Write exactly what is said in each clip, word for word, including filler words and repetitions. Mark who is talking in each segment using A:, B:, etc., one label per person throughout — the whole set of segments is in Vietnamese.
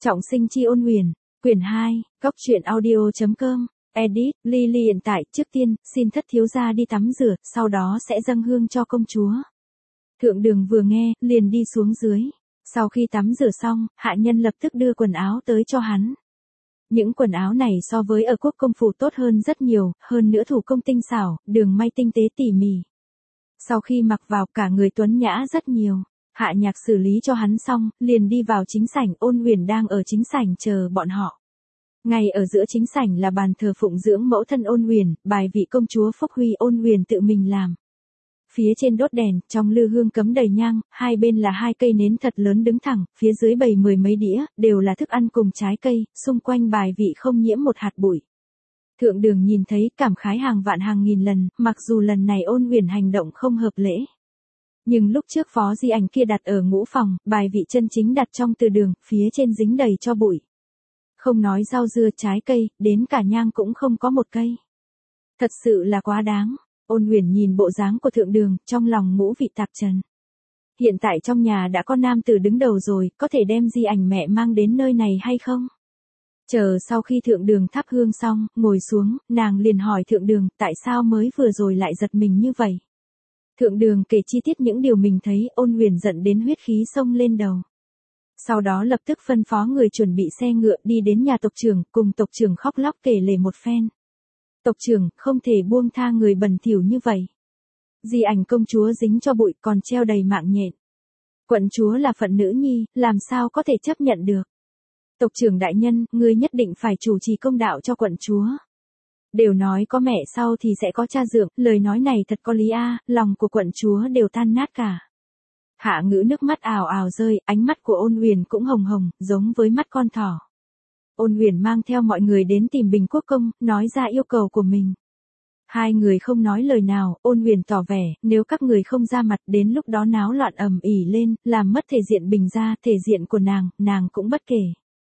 A: Trọng sinh chi ôn huyền, quyển hai, góc truyện audio.com, edit, Lily hiện tại, trước tiên, xin thất thiếu gia đi tắm rửa, sau đó sẽ dâng hương cho công chúa. Thượng đường vừa nghe, liền đi xuống dưới. Sau khi tắm rửa xong, hạ nhân lập tức đưa quần áo tới cho hắn. Những quần áo này so với ở quốc công phủ tốt hơn rất nhiều, hơn nữa thủ công tinh xảo, đường may tinh tế tỉ mỉ. Sau khi mặc vào, cả người tuấn nhã rất nhiều. Hạ nhạc xử lý cho hắn xong, liền đi vào chính sảnh. Ôn huyền đang ở chính sảnh chờ bọn họ. Ngay ở giữa chính sảnh là bàn thờ phụng dưỡng mẫu thân ôn huyền, bài vị công chúa Phúc Huy ôn huyền tự mình làm. Phía trên đốt đèn, trong lư hương cắm đầy nhang, hai bên là hai cây nến thật lớn đứng thẳng, phía dưới bày mười mấy đĩa, đều là thức ăn cùng trái cây, xung quanh bài vị không nhiễm một hạt bụi. Thượng đường nhìn thấy, cảm khái hàng vạn hàng nghìn lần, mặc dù lần này ôn huyền hành động không hợp lễ. Nhưng lúc trước phó di ảnh kia đặt ở ngũ phòng, bài vị chân chính đặt trong từ đường, phía trên dính đầy cho bụi. Không nói rau dưa trái cây, đến cả nhang cũng không có một cây. Thật sự là quá đáng. Ôn huyền nhìn bộ dáng của thượng đường, trong lòng ngũ vị tạp trần. Hiện tại trong nhà đã có nam tử đứng đầu rồi, có thể đem di ảnh mẹ mang đến nơi này hay không? Chờ sau khi thượng đường thắp hương xong, ngồi xuống, nàng liền hỏi thượng đường, tại sao mới vừa rồi lại giật mình như vậy? Thượng đường kể chi tiết những điều mình thấy, ôn huyền giận đến huyết khí xông lên đầu. Sau đó lập tức phân phó người chuẩn bị xe ngựa đi đến nhà tộc trưởng, cùng tộc trưởng khóc lóc kể lể một phen. Tộc trưởng, không thể buông tha người bẩn thỉu như vậy. Di ảnh công chúa dính cho bụi còn treo đầy mạng nhện. Quận chúa là phận nữ nhi, làm sao có thể chấp nhận được. Tộc trưởng đại nhân, ngươi nhất định phải chủ trì công đạo cho quận chúa. Đều nói có mẹ sau thì sẽ có cha dượng, lời nói này thật có lý a, lòng của quận chúa đều tan nát cả. Hạ ngữ nước mắt ào ào rơi, ánh mắt của ôn huyền cũng hồng hồng, giống với mắt con thỏ. Ôn huyền mang theo mọi người đến tìm Bình Quốc công, nói ra yêu cầu của mình. Hai người không nói lời nào, ôn huyền tỏ vẻ, nếu các người không ra mặt đến lúc đó náo loạn ầm ỉ lên, làm mất thể diện Bình gia, thể diện của nàng, nàng cũng bất kể.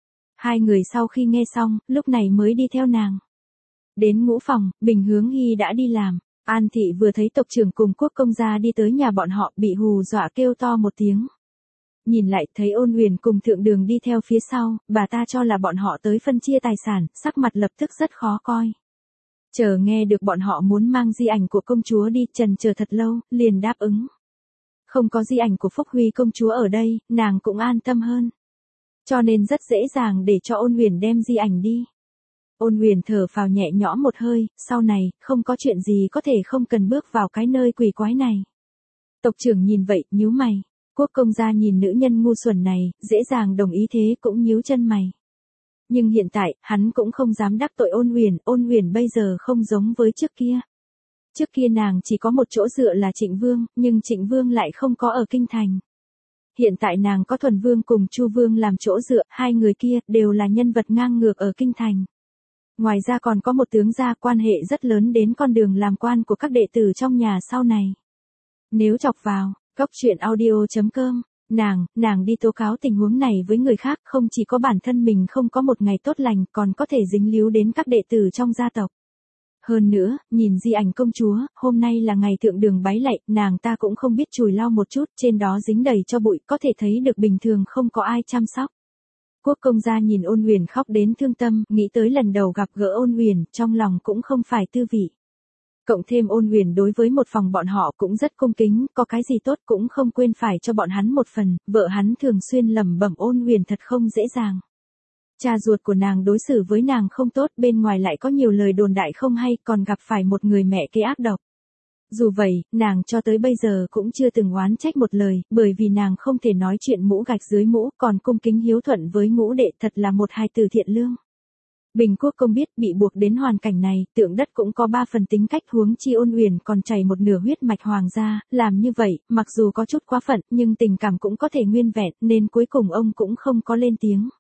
A: Hai người sau khi nghe xong, lúc này mới đi theo nàng. Đến ngũ phòng, Bình Hướng Hy đã đi làm. An thị vừa thấy tộc trưởng cùng quốc công gia đi tới nhà bọn họ, bị hù dọa kêu to một tiếng. Nhìn lại thấy ôn huyền cùng thượng đường đi theo phía sau, bà ta cho là bọn họ tới phân chia tài sản, sắc mặt lập tức rất khó coi. Chờ nghe được bọn họ muốn mang di ảnh của công chúa đi, trần chờ thật lâu, liền đáp ứng. Không có di ảnh của Phúc Huy công chúa ở đây, nàng cũng an tâm hơn. Cho nên rất dễ dàng để cho ôn huyền đem di ảnh đi. Ôn huyền thở phào nhẹ nhõm một hơi, sau này, không có chuyện gì có thể không cần bước vào cái nơi quỷ quái này. Tộc trưởng nhìn vậy, nhíu mày. Quốc công gia nhìn nữ nhân ngu xuẩn này, dễ dàng đồng ý thế cũng nhíu chân mày. Nhưng hiện tại, hắn cũng không dám đắc tội ôn huyền, ôn huyền bây giờ không giống với trước kia. Trước kia nàng chỉ có một chỗ dựa là Trịnh Vương, nhưng Trịnh Vương lại không có ở kinh thành. Hiện tại nàng có Thuần Vương cùng Chu Vương làm chỗ dựa, hai người kia đều là nhân vật ngang ngược ở kinh thành. Ngoài ra còn có một tướng gia quan hệ rất lớn đến con đường làm quan của các đệ tử trong nhà sau này. Nếu chọc vào, góc truyện audio.com, nàng, nàng đi tố cáo tình huống này với người khác, không chỉ có bản thân mình không có một ngày tốt lành, còn có thể dính líu đến các đệ tử trong gia tộc. Hơn nữa, nhìn di ảnh công chúa, hôm nay là ngày thượng đường bái lạy, nàng ta cũng không biết chùi lau một chút, trên đó dính đầy cho bụi, có thể thấy được bình thường không có ai chăm sóc. Quốc công gia nhìn ôn huyền khóc đến thương tâm, nghĩ tới lần đầu gặp gỡ ôn huyền, trong lòng cũng không phải tư vị. Cộng thêm ôn huyền đối với một phòng bọn họ cũng rất cung kính, có cái gì tốt cũng không quên phải cho bọn hắn một phần, vợ hắn thường xuyên lẩm bẩm ôn huyền thật không dễ dàng. Cha ruột của nàng đối xử với nàng không tốt, bên ngoài lại có nhiều lời đồn đại không hay, còn gặp phải một người mẹ kế ác độc. Dù vậy, nàng cho tới bây giờ cũng chưa từng oán trách một lời, bởi vì nàng không thể nói chuyện mũ gạch dưới mũ, còn cung kính hiếu thuận với ngũ đệ, thật là một hài tử thiện lương. Bình Quốc công biết bị buộc đến hoàn cảnh này, Tượng Đất cũng có ba phần tính cách, huống chi ôn huyền còn chảy một nửa huyết mạch hoàng gia, làm như vậy, mặc dù có chút quá phận, nhưng tình cảm cũng có thể nguyên vẹn, nên cuối cùng ông cũng không có lên tiếng.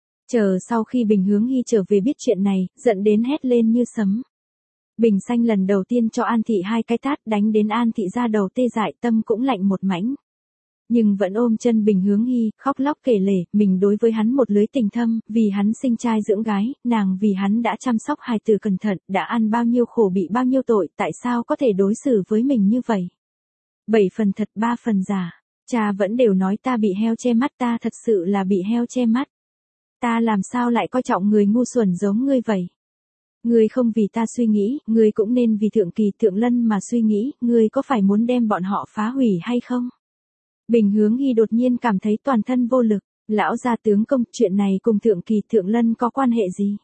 A: Chờ sau khi Bình Hướng Hy trở về biết chuyện này, giận đến hét lên như sấm. Bình Xanh lần đầu tiên cho An thị hai cái tát, đánh đến An thị ra đầu tê dại, tâm cũng lạnh một mảnh. Nhưng vẫn ôm chân Bình Hướng Hy, khóc lóc kể lể, mình đối với hắn một lưới tình thâm, vì hắn sinh trai dưỡng gái, nàng vì hắn đã chăm sóc hài tử cẩn thận, đã ăn bao nhiêu khổ bị bao nhiêu tội, tại sao có thể đối xử với mình như vậy? Bảy phần thật ba phần giả, cha vẫn đều nói ta bị heo che mắt, ta thật sự là bị heo che mắt. Ta làm sao lại coi trọng người ngu xuẩn giống ngươi vậy? Ngươi không vì ta suy nghĩ, ngươi cũng nên vì Thượng Kỳ Thượng Lân mà suy nghĩ, ngươi có phải muốn đem bọn họ phá hủy hay không? Bình Hướng Hy đột nhiên cảm thấy toàn thân vô lực, lão gia tướng công, chuyện này cùng Thượng Kỳ Thượng Lân có quan hệ gì?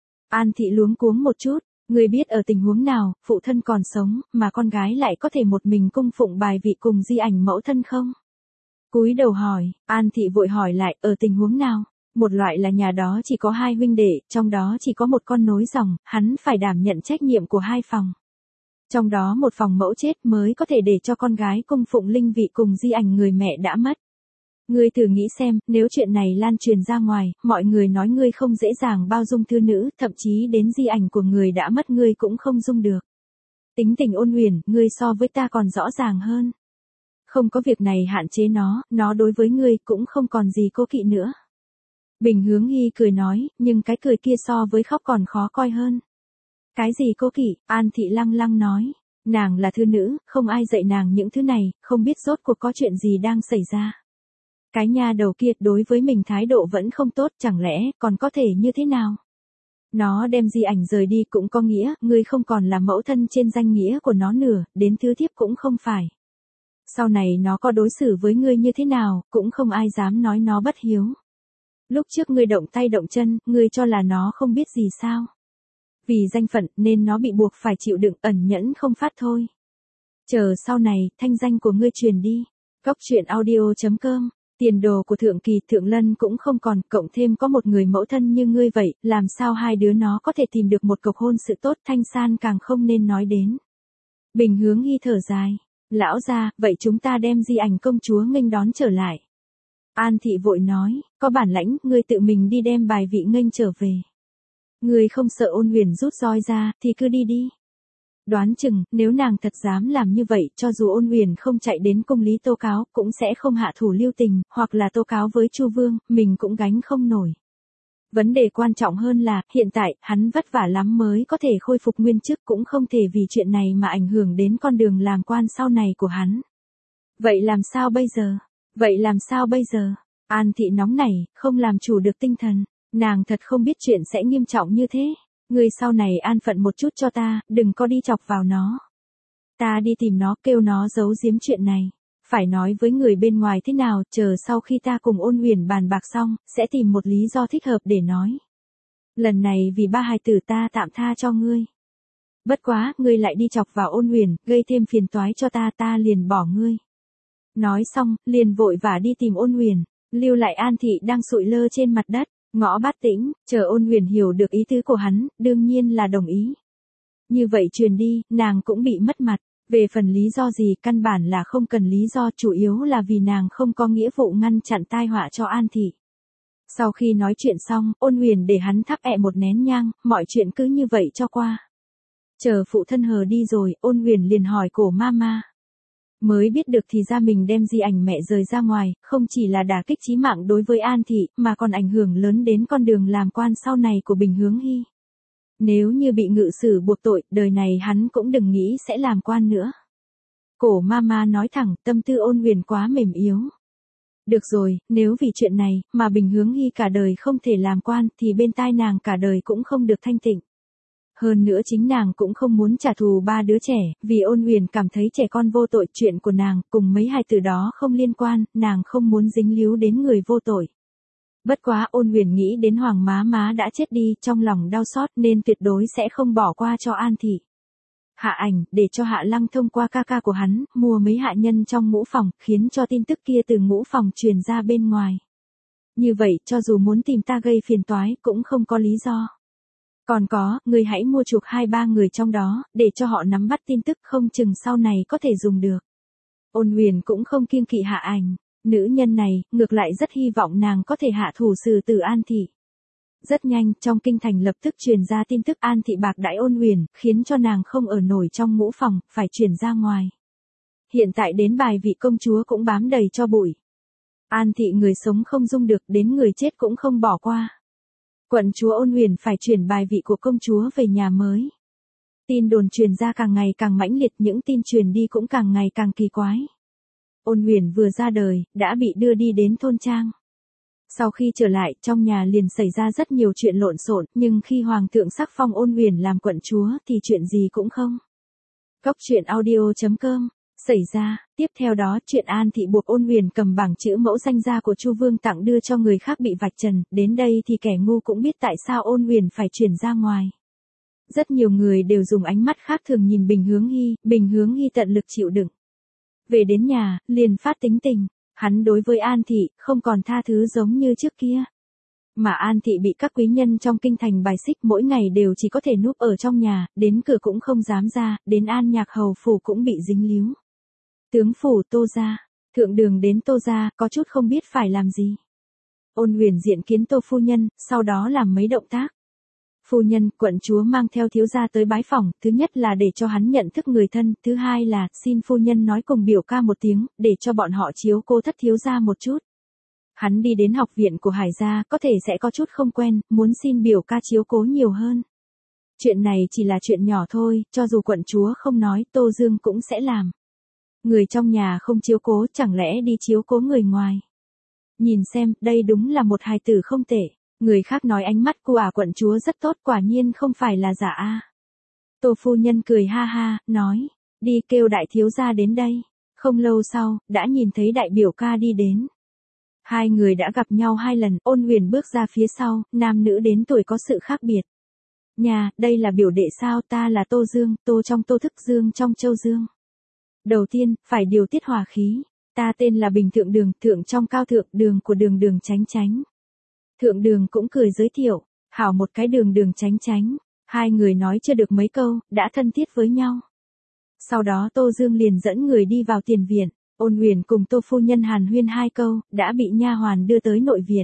A: An Thị luống cuống một chút, ngươi biết ở tình huống nào, phụ thân còn sống, mà con gái lại có thể một mình cung phụng bài vị cùng di ảnh mẫu thân không? Cúi đầu hỏi, An Thị vội hỏi lại, ở tình huống nào? Một loại là nhà đó chỉ có hai huynh đệ, trong đó chỉ có một con nối dòng, hắn phải đảm nhận trách nhiệm của hai phòng. Trong đó một phòng mẫu chết mới có thể để cho con gái cung phụng linh vị cùng di ảnh người mẹ đã mất. Ngươi thử nghĩ xem, nếu chuyện này lan truyền ra ngoài, mọi người nói ngươi không dễ dàng bao dung thư nữ, thậm chí đến di ảnh của người đã mất ngươi cũng không dung được. Tính tình Ôn Huyền, ngươi so với ta còn rõ ràng hơn. Không có việc này hạn chế nó, nó đối với ngươi cũng không còn gì cố kỵ nữa. Bình Hướng Hy cười nói, nhưng cái cười kia so với khóc còn khó coi hơn. Cái gì cố kỵ? An Thị lăng lăng nói. Nàng là thư nữ, không ai dạy nàng những thứ này, không biết rốt cuộc có chuyện gì đang xảy ra. Cái nha đầu kia đối với mình thái độ vẫn không tốt, chẳng lẽ còn có thể như thế nào? Nó đem di ảnh rời đi cũng có nghĩa, ngươi không còn là mẫu thân trên danh nghĩa của nó nữa, đến thứ thiếp cũng không phải. Sau này nó có đối xử với ngươi như thế nào, cũng không ai dám nói nó bất hiếu. Lúc trước ngươi động tay động chân, ngươi cho là nó không biết gì sao? Vì danh phận nên nó bị buộc phải chịu đựng, ẩn nhẫn không phát thôi. Chờ sau này, thanh danh của ngươi truyền đi. Góc truyện audio chấm com, tiền đồ của Thượng Kỳ Thượng Lân cũng không còn, cộng thêm có một người mẫu thân như ngươi vậy, làm sao hai đứa nó có thể tìm được một cọc hôn sự tốt, Thanh San càng không nên nói đến. Bình Hướng Hy thở dài. Lão gia, vậy chúng ta đem di ảnh công chúa nghênh đón trở lại. An Thị vội nói, có bản lãnh, ngươi tự mình đi đem bài vị nghênh trở về. Ngươi không sợ Ôn Huyền rút roi ra, thì cứ đi đi. Đoán chừng, nếu nàng thật dám làm như vậy, cho dù Ôn Huyền không chạy đến cung lý tố cáo, cũng sẽ không hạ thủ lưu tình, hoặc là tố cáo với Chu Vương, mình cũng gánh không nổi. Vấn đề quan trọng hơn là, hiện tại, hắn vất vả lắm mới có thể khôi phục nguyên chức, cũng không thể vì chuyện này mà ảnh hưởng đến con đường làm quan sau này của hắn. Vậy làm sao bây giờ? Vậy làm sao bây giờ? An Thị nóng nảy, không làm chủ được tinh thần. Nàng thật không biết chuyện sẽ nghiêm trọng như thế. Ngươi sau này an phận một chút cho ta, đừng có đi chọc vào nó. Ta đi tìm nó, kêu nó giấu giếm chuyện này. Phải nói với người bên ngoài thế nào, chờ sau khi ta cùng Ôn Huyền bàn bạc xong, sẽ tìm một lý do thích hợp để nói. Lần này vì ba hài tử ta tạm tha cho ngươi. Bất quá, ngươi lại đi chọc vào Ôn Huyền, gây thêm phiền toái cho ta, ta liền bỏ ngươi. Nói xong, liền vội vã đi tìm Ôn Huyền, lưu lại An Thị đang sụi lơ trên mặt đất, ngõ Bát Tĩnh, chờ Ôn Huyền hiểu được ý tứ của hắn, đương nhiên là đồng ý. Như vậy truyền đi, nàng cũng bị mất mặt, về phần lý do gì căn bản là không cần lý do, chủ yếu là vì nàng không có nghĩa vụ ngăn chặn tai họa cho An Thị. Sau khi nói chuyện xong, Ôn Huyền để hắn thắp ẹ một nén nhang, mọi chuyện cứ như vậy cho qua. Chờ phụ thân hờ đi rồi, Ôn Huyền liền hỏi Cổ Mama. Mới biết được thì ra mình đem di ảnh mẹ rời ra ngoài, không chỉ là đả kích chí mạng đối với An Thị, mà còn ảnh hưởng lớn đến con đường làm quan sau này của Bình Hướng Hy. Nếu như bị ngự sử buộc tội, đời này hắn cũng đừng nghĩ sẽ làm quan nữa. Cổ Mama nói thẳng, tâm tư Ôn Huyền quá mềm yếu. Được rồi, nếu vì chuyện này, mà Bình Hướng Hy cả đời không thể làm quan, thì bên tai nàng cả đời cũng không được thanh tịnh. Hơn nữa chính nàng cũng không muốn trả thù ba đứa trẻ, vì Ôn Huyền cảm thấy trẻ con vô tội, chuyện của nàng, cùng mấy hài tử đó không liên quan, nàng không muốn dính líu đến người vô tội. Bất quá Ôn Huyền nghĩ đến Hoàng má má đã chết đi, trong lòng đau xót nên tuyệt đối sẽ không bỏ qua cho An Thị. Hạ Ảnh, để cho Hạ Lăng thông qua ca ca của hắn, mua mấy hạ nhân trong ngũ phòng, khiến cho tin tức kia từ ngũ phòng truyền ra bên ngoài. Như vậy, cho dù muốn tìm ta gây phiền toái, cũng không có lý do. Còn có, người hãy mua chuộc hai ba người trong đó, để cho họ nắm bắt tin tức, không chừng sau này có thể dùng được. Ôn Huyền cũng không kiêng kỵ Hạ Ảnh, nữ nhân này, ngược lại rất hy vọng nàng có thể hạ thủ xử tử An Thị. Rất nhanh, trong kinh thành lập tức truyền ra tin tức An Thị bạc đãi Ôn Huyền, khiến cho nàng không ở nổi trong ngũ phòng, phải chuyển ra ngoài. Hiện tại đến bài vị công chúa cũng bám đầy cho bụi. An Thị người sống không dung được, đến người chết cũng không bỏ qua. Quận chúa Ôn Huyền phải chuyển bài vị của công chúa về nhà mới. Tin đồn truyền ra càng ngày càng mãnh liệt, những tin truyền đi cũng càng ngày càng kỳ quái. Ôn Huyền vừa ra đời, đã bị đưa đi đến thôn trang. Sau khi trở lại, trong nhà liền xảy ra rất nhiều chuyện lộn xộn, nhưng khi Hoàng thượng sắc phong Ôn Uyển làm quận chúa thì chuyện gì cũng không. Cốc truyện audio chấm com xảy ra, tiếp theo đó chuyện An Thị buộc Ôn Uyển cầm bảng chữ mẫu danh gia của Chu Vương tặng đưa cho người khác bị vạch trần, đến đây thì kẻ ngu cũng biết tại sao Ôn Uyển phải chuyển ra ngoài. Rất nhiều người đều dùng ánh mắt khác thường nhìn Bình Hướng Hy, Bình Hướng Hy tận lực chịu đựng. Về đến nhà, liền phát tính tình, hắn đối với An Thị không còn tha thứ giống như trước kia. Mà An Thị bị các quý nhân trong kinh thành bài xích, mỗi ngày đều chỉ có thể núp ở trong nhà, đến cửa cũng không dám ra, đến An Nhạc hầu phủ cũng bị dính líu. Tướng phủ Tô gia, thượng đường đến Tô gia, có chút không biết phải làm gì. Ôn Uyển diện kiến Tô phu nhân, sau đó làm mấy động tác. Phu nhân, quận chúa mang theo thiếu gia tới bái phỏng, thứ nhất là để cho hắn nhận thức người thân, thứ hai là xin phu nhân nói cùng biểu ca một tiếng, để cho bọn họ chiếu cố thất thiếu gia một chút. Hắn đi đến học viện của Hải gia, có thể sẽ có chút không quen, muốn xin biểu ca chiếu cố nhiều hơn. Chuyện này chỉ là chuyện nhỏ thôi, cho dù quận chúa không nói, Tô Dương cũng sẽ làm. Người trong nhà không chiếu cố, chẳng lẽ đi chiếu cố người ngoài. Nhìn xem, đây đúng là một hài tử không tệ. Người khác nói ánh mắt của ả quận chúa rất tốt, quả nhiên không phải là giả a. Tô phu nhân cười ha ha, nói, đi kêu đại thiếu gia đến đây. Không lâu sau, đã nhìn thấy đại biểu ca đi đến. Hai người đã gặp nhau hai lần, Ôn Uyển bước ra phía sau, nam nữ đến tuổi có sự khác biệt. Nhà, đây là biểu đệ sao, ta là Tô Dương, Tô trong Tô Thức, Dương trong Châu Dương. Đầu tiên, phải điều tiết hòa khí. Ta tên là Bình Thượng Đường, thượng trong cao thượng, đường của đường đường Chánh Chánh. Thượng đường cũng cười giới thiệu, hảo một cái đường đường Chánh Chánh. Hai người nói chưa được mấy câu, đã thân thiết với nhau. Sau đó Tô Dương liền dẫn người đi vào tiền viện, Ôn Uyển cùng Tô phu nhân hàn huyên hai câu, đã bị nha hoàn đưa tới nội viện.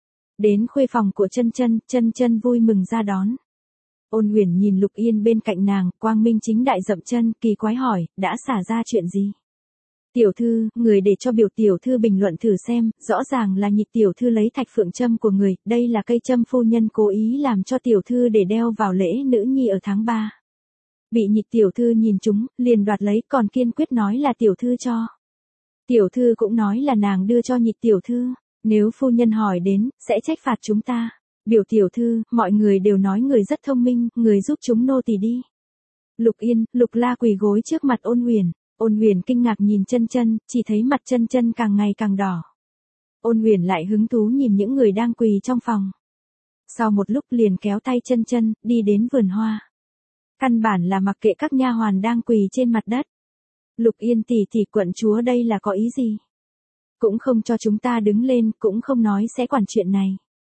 A: Đến khuê phòng của Chân Chân, Chân Chân vui mừng ra đón. Ôn Uyển nhìn Lục Yên bên cạnh nàng, quang minh chính đại dậm chân, kỳ quái hỏi, đã xả ra chuyện gì? Tiểu thư, người để cho biểu tiểu thư bình luận thử xem, rõ ràng là Nhịch tiểu thư lấy thạch phượng châm của người, đây là cây châm phu nhân cố ý làm cho tiểu thư để đeo vào lễ nữ nhi ở tháng ba. Bị Nhịch tiểu thư nhìn chúng, liền đoạt lấy, còn kiên quyết nói là tiểu thư cho. Tiểu thư cũng nói là nàng đưa cho Nhịch tiểu thư, nếu phu nhân hỏi đến, sẽ trách phạt chúng ta. Biểu tiểu thư, mọi người đều nói người rất thông minh, người giúp chúng nô tỳ đi. Lục Yên, Lục La quỳ gối trước mặt Ôn Uyển. Ôn Uyển kinh ngạc nhìn Chân Chân, chỉ thấy mặt Chân Chân càng ngày càng đỏ. Ôn Uyển lại hứng thú nhìn những người đang quỳ trong phòng. Sau một lúc liền kéo tay Chân Chân, đi đến vườn hoa. Căn bản là mặc kệ các nha hoàn đang quỳ trên mặt đất. Lục Yên tỷ tỷ, quận chúa đây là có ý gì? Cũng không cho chúng ta đứng lên, cũng không nói sẽ quản chuyện này.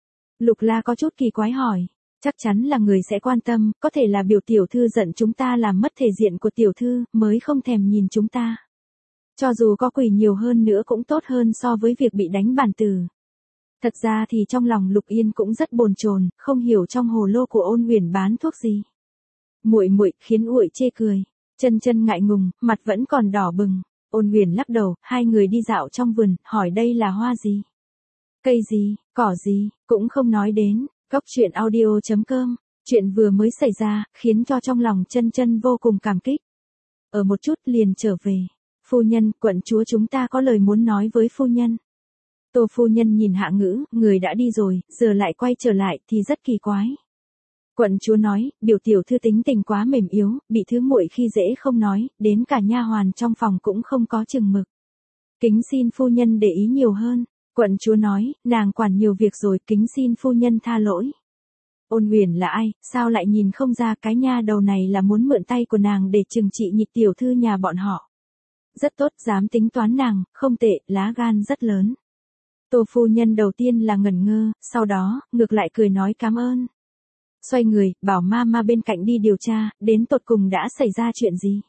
A: Lục La có chút kỳ quái hỏi, chắc chắn là người sẽ quan tâm, có thể là biểu tiểu thư giận chúng ta làm mất thể diện của tiểu thư, mới không thèm nhìn chúng ta. Cho dù có quỳ nhiều hơn nữa cũng tốt hơn so với việc bị đánh bản tử. Thật ra thì trong lòng Lục Yên cũng rất bồn chồn, không hiểu trong hồ lô của Ôn Uyển bán thuốc gì. Muội muội, khiến Uội chê cười. Chân Chân ngại ngùng, mặt vẫn còn đỏ bừng. Ôn Uyển lắc đầu, hai người đi dạo trong vườn, hỏi đây là hoa gì? Cây gì, cỏ gì, cũng không nói đến. Cốc truyện audio chấm com, chuyện vừa mới xảy ra, khiến cho trong lòng Chân Chân vô cùng cảm kích. Ở một chút liền trở về. Phu nhân, quận chúa chúng ta có lời muốn nói với phu nhân. Tô phu nhân nhìn Hạ Ngữ, người đã đi rồi, giờ lại quay trở lại thì rất kỳ quái. Quận chúa nói, biểu tiểu thư tính tình quá mềm yếu, bị thứ muội khi dễ không nói, đến cả nha hoàn trong phòng cũng không có chừng mực. Kính xin phu nhân để ý nhiều hơn. Quận chúa nói, nàng quản nhiều việc rồi, kính xin phu nhân tha lỗi. Ôn Uyển là ai, sao lại nhìn không ra, cái nha đầu này là muốn mượn tay của nàng để trừng trị Nhịch tiểu thư nhà bọn họ. Rất tốt, dám tính toán nàng, không tệ, lá gan rất lớn. Tô phu nhân đầu tiên là ngẩn ngơ, sau đó, ngược lại cười nói cảm ơn. Xoay người, bảo ma ma bên cạnh đi điều tra, đến tột cùng đã xảy ra chuyện gì.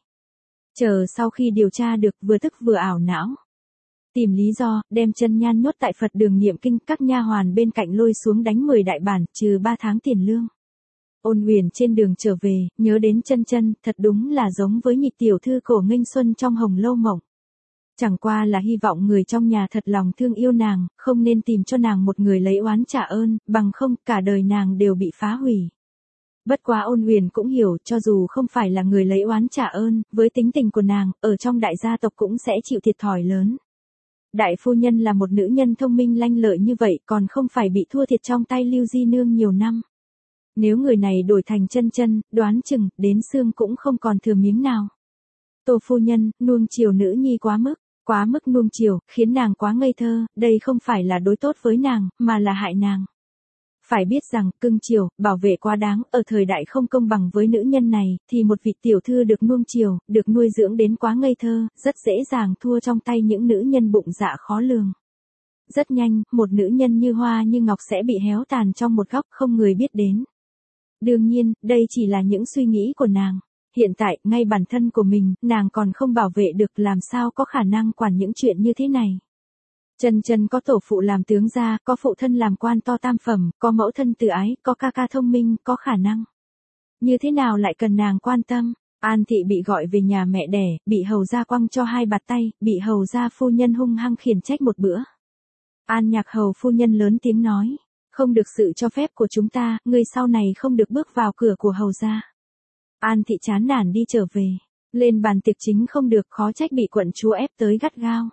A: Chờ sau khi điều tra được, vừa tức vừa ảo não. Tìm lý do, đem Chân Nhan nhốt tại Phật đường niệm kinh, các nha hoàn bên cạnh lôi xuống đánh mười đại bản, trừ ba tháng tiền lương. Ôn Uyển trên đường trở về, nhớ đến Chân Chân, thật đúng là giống với Nhịch tiểu thư Cổ Nghênh Xuân trong Hồng Lâu Mộng. Chẳng qua là hy vọng người trong nhà thật lòng thương yêu nàng, không nên tìm cho nàng một người lấy oán trả ơn, bằng không cả đời nàng đều bị phá hủy. Bất quá Ôn Uyển cũng hiểu, cho dù không phải là người lấy oán trả ơn, với tính tình của nàng, ở trong đại gia tộc cũng sẽ chịu thiệt thòi lớn. Đại phu nhân là một nữ nhân thông minh lanh lợi như vậy còn không phải bị thua thiệt trong tay Lưu Di Nương nhiều năm. Nếu người này đổi thành Chân Chân, đoán chừng, đến xương cũng không còn thừa miếng nào. Tô phu nhân, nuông chiều nữ nhi quá mức, quá mức nuông chiều, khiến nàng quá ngây thơ, đây không phải là đối tốt với nàng, mà là hại nàng. Phải biết rằng, cưng chiều, bảo vệ quá đáng, ở thời đại không công bằng với nữ nhân này, thì một vị tiểu thư được nuông chiều, được nuôi dưỡng đến quá ngây thơ, rất dễ dàng thua trong tay những nữ nhân bụng dạ khó lường. Rất nhanh, một nữ nhân như hoa như ngọc sẽ bị héo tàn trong một góc không người biết đến. Đương nhiên, đây chỉ là những suy nghĩ của nàng. Hiện tại, ngay bản thân của mình, nàng còn không bảo vệ được, làm sao có khả năng quản những chuyện như thế này. Chân Chân có tổ phụ làm tướng gia, có phụ thân làm quan to tam phẩm, có mẫu thân từ ái, có ca ca thông minh, có khả năng. Như thế nào lại cần nàng quan tâm? An Thị bị gọi về nhà mẹ đẻ, bị hầu gia quăng cho hai bạt tay, bị hầu gia phu nhân hung hăng khiển trách một bữa. An Nhạc hầu phu nhân lớn tiếng nói, không được sự cho phép của chúng ta, người sau này không được bước vào cửa của hầu gia. An Thị chán nản đi trở về, lên bàn tiệc chính không được, khó trách bị quận chúa ép tới gắt gao.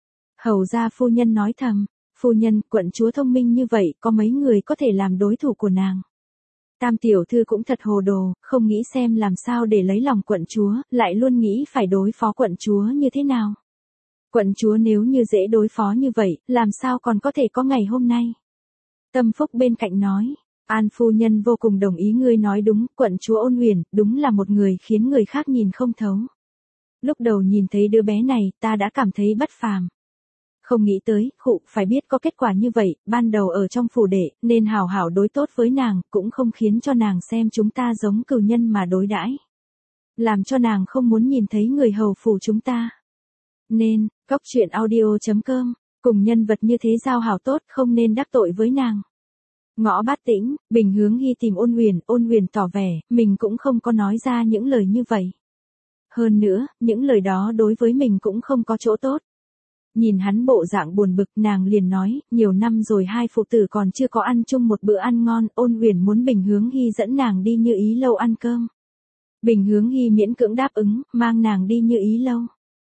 A: Hầu gia phu nhân nói thầm, phu nhân, quận chúa thông minh như vậy, có mấy người có thể làm đối thủ của nàng. Tam tiểu thư cũng thật hồ đồ, không nghĩ xem làm sao để lấy lòng quận chúa, lại luôn nghĩ phải đối phó quận chúa như thế nào. Quận chúa nếu như dễ đối phó như vậy, làm sao còn có thể có ngày hôm nay. Tâm Phúc bên cạnh nói, An phu nhân vô cùng đồng ý, ngươi nói đúng, quận chúa Ôn Huyền, đúng là một người khiến người khác nhìn không thấu. Lúc đầu nhìn thấy đứa bé này, ta đã cảm thấy bất phàm. Không nghĩ tới, khụ, phải biết có kết quả như vậy, ban đầu ở trong phủ đệ, nên hảo hảo đối tốt với nàng, cũng không khiến cho nàng xem chúng ta giống cừu nhân mà đối đãi. Làm cho nàng không muốn nhìn thấy người hầu phủ chúng ta. Nên, cóc truyện audio chấm com, cùng nhân vật như thế giao hảo tốt, không nên đắc tội với nàng. Ngõ Bát Tĩnh, Bình Hướng Hy tìm Ôn Huyền, Ôn Huyền tỏ vẻ, mình cũng không có nói ra những lời như vậy. Hơn nữa, những lời đó đối với mình cũng không có chỗ tốt. Nhìn hắn bộ dạng buồn bực, nàng liền nói, nhiều năm rồi hai phụ tử còn chưa có ăn chung một bữa ăn ngon, Ôn Huyền muốn Bình Hướng Hy dẫn nàng đi Như Ý lâu ăn cơm. Bình Hướng Hy miễn cưỡng đáp ứng, mang nàng đi Như Ý lâu.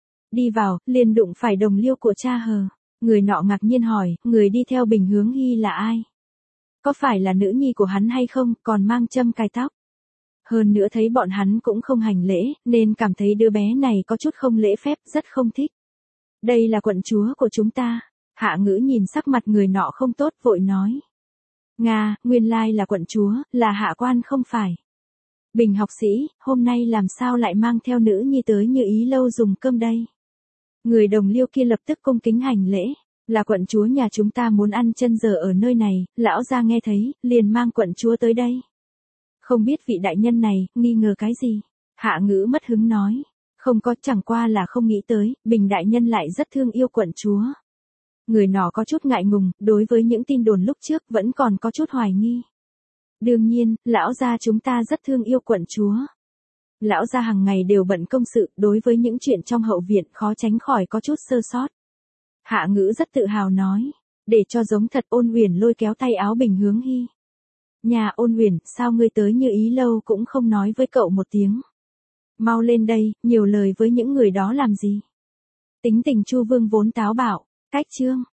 A: Đi vào, liền đụng phải đồng liêu của cha hờ. Người nọ ngạc nhiên hỏi, người đi theo Bình Hướng Hy là ai? Có phải là nữ nhi của hắn hay không, còn mang châm cài tóc? Hơn nữa thấy bọn hắn cũng không hành lễ, nên cảm thấy đứa bé này có chút không lễ phép, rất không thích. Đây là quận chúa của chúng ta. Hạ Ngữ nhìn sắc mặt người nọ không tốt, vội nói. Nga, nguyên lai là quận chúa, là hạ quan không phải. Bình học sĩ, hôm nay làm sao lại mang theo nữ nhi tới Như Ý lâu dùng cơm đây? Người đồng liêu kia lập tức cung kính hành lễ. Là quận chúa nhà chúng ta muốn ăn chân giờ ở nơi này, lão gia nghe thấy, liền mang quận chúa tới đây. Không biết vị đại nhân này, nghi ngờ cái gì? Hạ Ngữ mất hứng nói. Không có, chẳng qua là không nghĩ tới, Bình đại nhân lại rất thương yêu quận chúa. Người nọ có chút ngại ngùng, đối với những tin đồn lúc trước vẫn còn có chút hoài nghi. Đương nhiên, lão gia chúng ta rất thương yêu quận chúa. Lão gia hàng ngày đều bận công sự, đối với những chuyện trong hậu viện khó tránh khỏi có chút sơ sót. Hạ Ngữ rất tự hào nói, để cho giống thật. Ôn Huyền lôi kéo tay áo Bình Hướng Hy. Nhà Ôn Huyền, sao ngươi tới Như Ý lâu cũng không nói với cậu một tiếng? Mau lên đây, nhiều lời với những người đó làm gì? Tính tình Chu Vương vốn táo bạo, cách chương.